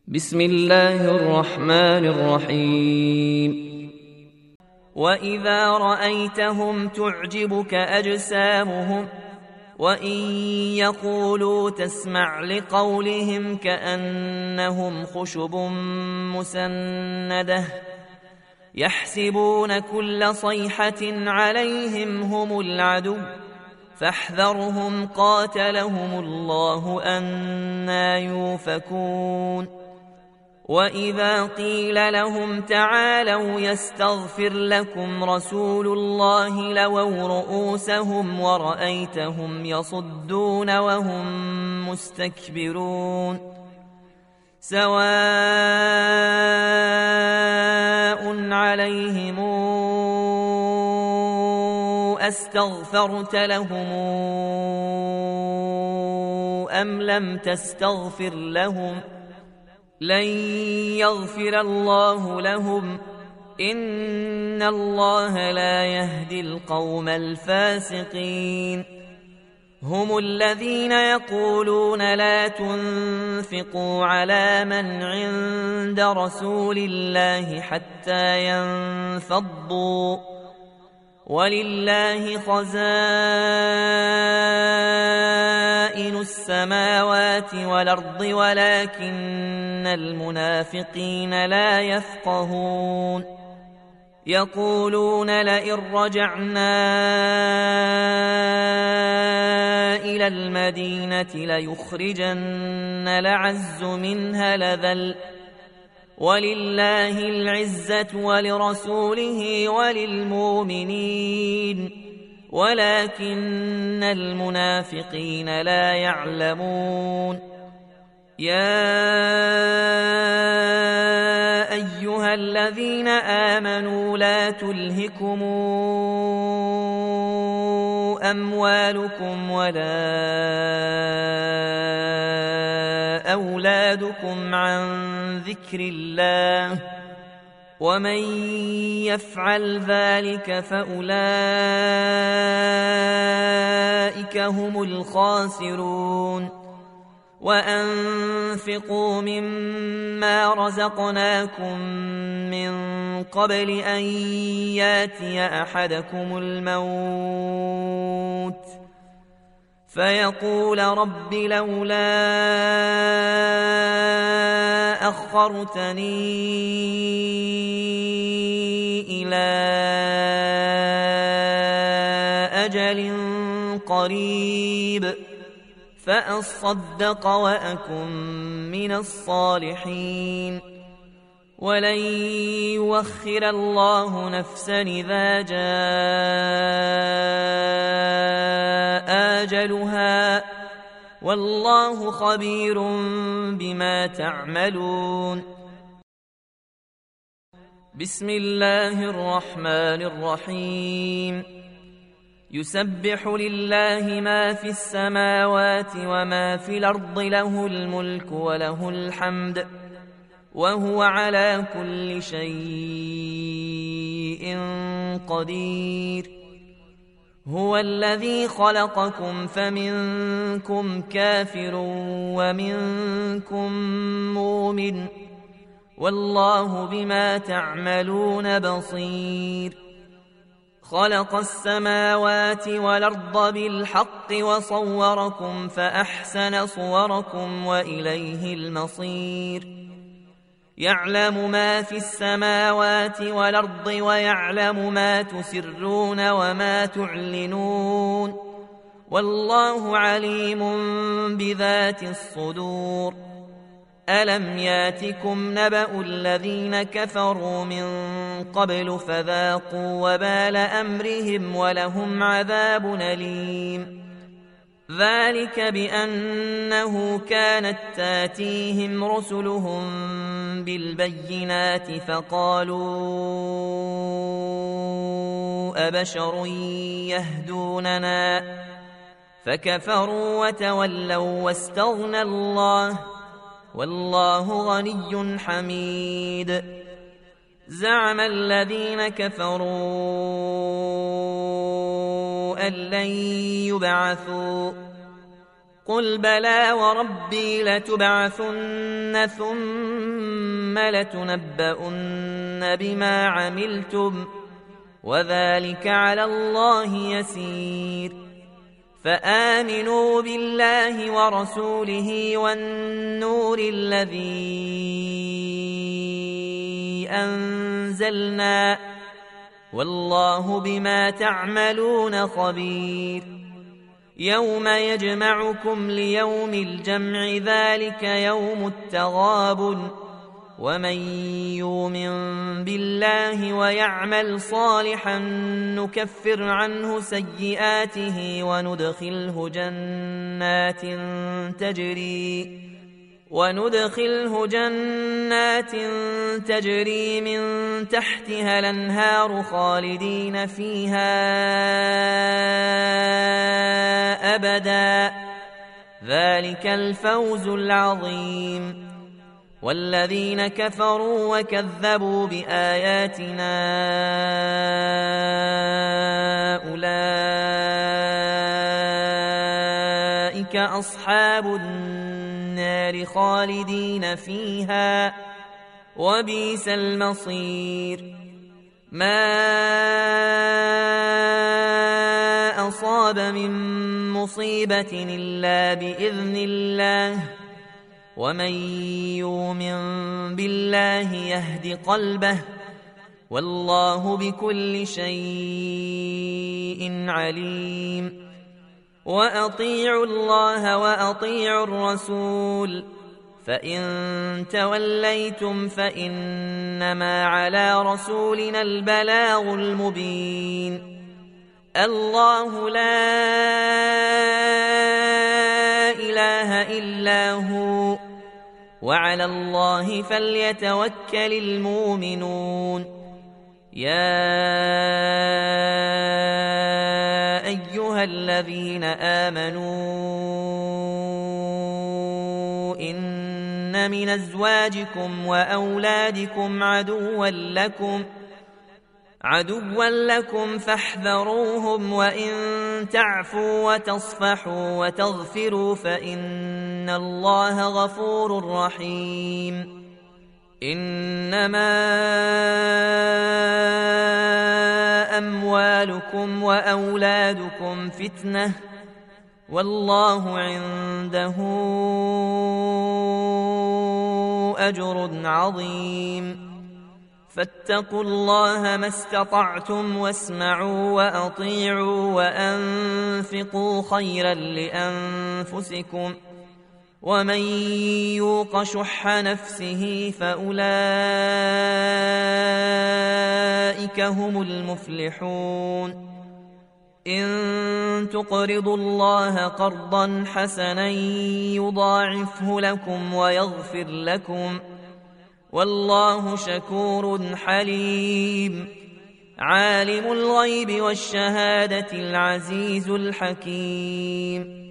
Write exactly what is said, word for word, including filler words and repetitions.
بسم الله الرحمن الرحيم. وإذا رأيتهم تعجبك أجسامهم وإن يقولوا تسمع لقولهم كأنهم خشب مسندة يحسبون كل صيحة عليهم هم العدو فاحذرهم قاتلهم الله أنى يؤفكون. وإذا قيل لهم تعالوا يستغفر لكم رسول الله لووا رؤوسهم ورأيتهم يصدون وهم مستكبرون. سواء عليهم أستغفرت لهم أم لم تستغفر لهم لن يغفر الله لهم إن الله لا يهدي القوم الفاسقين. هم الذين يقولون لا تنفقوا على من عند رسول الله حتى ينفضوا ولله خزائن السماوات والأرض ولكن المنافقين لا يفقهون. يقولون لئن رجعنا إلى المدينة ليخرجن الأعز منها الأذل ولله العزة ولرسوله وللمؤمنين ولكن المنافقين لا يعلمون. يا أيها الذين آمنوا لا تلهكم أموالكم ولا أولادكم عن ذكر الله ومن يفعل ذلك فأولئك هم الخاسرون. وأنفقوا مما رزقناكم من قبل أن ياتي أحدكم الموت فيقول رب لولا أخرتني إلى أجل قريب فأصدق وأكن من الصالحين ولن يؤخر الله نفسا إذا جاء أجلها والله خبير بما تعملون. بسم الله الرحمن الرحيم. يسبح لله ما في السماوات وما في الأرض له الملك وله الحمد وهو على كل شيء قدير. هو الذي خلقكم فمنكم كافر ومنكم مؤمن والله بما تعملون بصير. خلق السماوات والأرض بالحق وصوركم فأحسن صوركم وإليه المصير. يعلم ما في السماوات والأرض ويعلم ما تسرون وما تعلنون والله عليم بذات الصدور. ألم ياتكم نبأ الذين كفروا من قبل فذاقوا وبال أمرهم ولهم عذاب أليم. ذلك بأنه كانت تاتيهم رسلهم بالبينات فقالوا أبشر يهدوننا فكفروا وتولوا واستغنى الله والله غني حميد. زعم الذين كفروا أن لن يبعثوا قل بلى وربي لتبعثن ثم ثم لتنبؤن بما عملتم وذلك على الله يسير فآمنوا بالله ورسوله والنور الذي أنزلنا والله بما تعملون خبير يوم يجمعكم ليوم الجمع ذلك يوم التغابن ومن يؤمن بالله ويعمل صالحا نكفر عنه سيئاته وندخله جنات تجري وندخله جنات تجري من تحتها الأنهار خالدين فيها أبدا ذلك الفوز العظيم والذين كفروا وكذبوا بآياتنا أولئك أصحاب النار خالدين فيها وبئس المصير ما أصاب من مصيبة إلا بإذن الله ومن يؤمن بالله يهد قلبه والله بكل شيء عليم وأطيعوا الله وأطيعوا الرسول فإن توليتم فإنما على رسولنا البلاغ المبين الله لا إله إلا هو وعلى الله فليتوكل المؤمنون يا أيها الذين آمنوا إن من أزواجكم وأولادكم عدوا لكم عدوا لكم فاحذروهم وإن تعفوا وتصفحوا وتغفروا فإن الله غفور رحيم إنما أموالكم وأولادكم فتنة والله عنده أجر عظيم فاتقوا الله ما استطعتم واسمعوا وأطيعوا وأنفقوا خيرا لأنفسكم ومن يوق شح نفسه فأولئك هم المفلحون إن تقرضوا الله قرضا حسنا يضاعفه لكم ويغفر لكم والله شكور حليم عالم الغيب والشهادة العزيز الحكيم